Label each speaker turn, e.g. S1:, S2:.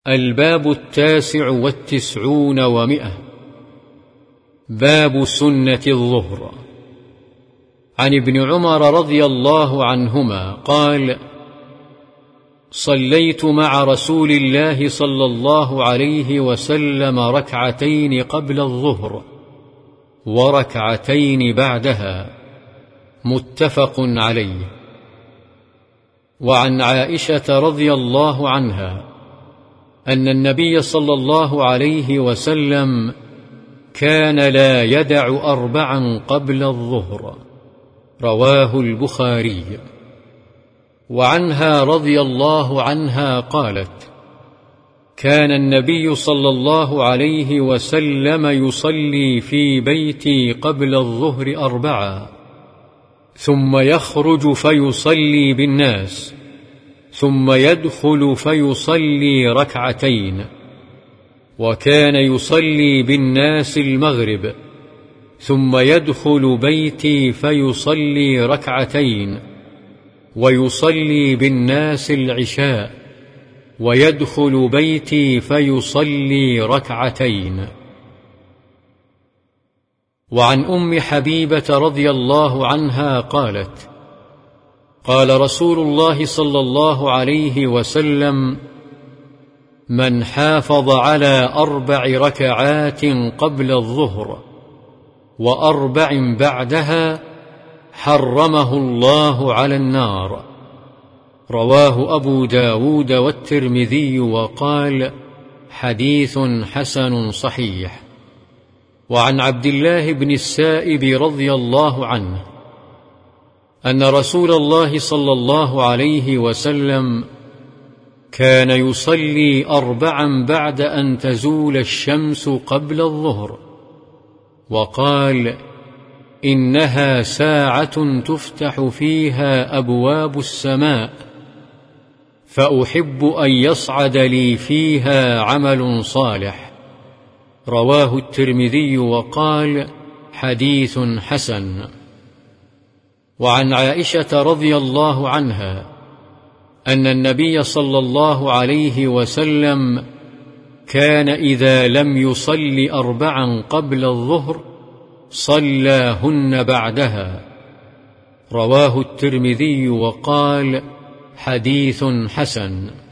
S1: الباب 89 باب سنة الظهر. عن ابن عمر رضي الله عنهما قال: صليت مع رسول الله صلى الله عليه وسلم ركعتين قبل الظهر وركعتين بعدها، متفق عليه. وعن عائشة رضي الله عنها أن النبي صلى الله عليه وسلم كان لا يدع 4 قبل الظهر، رواه البخاري. وعنها رضي الله عنها قالت: كان النبي صلى الله عليه وسلم يصلي في بيتي قبل الظهر 4، ثم يخرج فيصلي بالناس، ثم يدخل فيصلي ركعتين، وكان يصلي بالناس المغرب، ثم يدخل بيتي فيصلي ركعتين، ويصلي بالناس العشاء، ويدخل بيتي فيصلي ركعتين. وعن أم حبيبة رضي الله عنها قالت: قال رسول الله صلى الله عليه وسلم: من حافظ على 4 ركعات قبل الظهر و4 بعدها حرمه الله على النار، رواه أبو داود والترمذي وقال: حديث حسن صحيح. وعن عبد الله بن السائب رضي الله عنه أن رسول الله صلى الله عليه وسلم كان يصلي 4 بعد أن تزول الشمس قبل الظهر، وقال: إنها ساعة تفتح فيها أبواب السماء، فأحب أن يصعد لي فيها عمل صالح، رواه الترمذي وقال: حديث حسن. وعن عائشة رضي الله عنها أن النبي صلى الله عليه وسلم كان إذا لم يصل 4 قبل الظهر صلاهن بعدها، رواه الترمذي وقال: حديث حسن.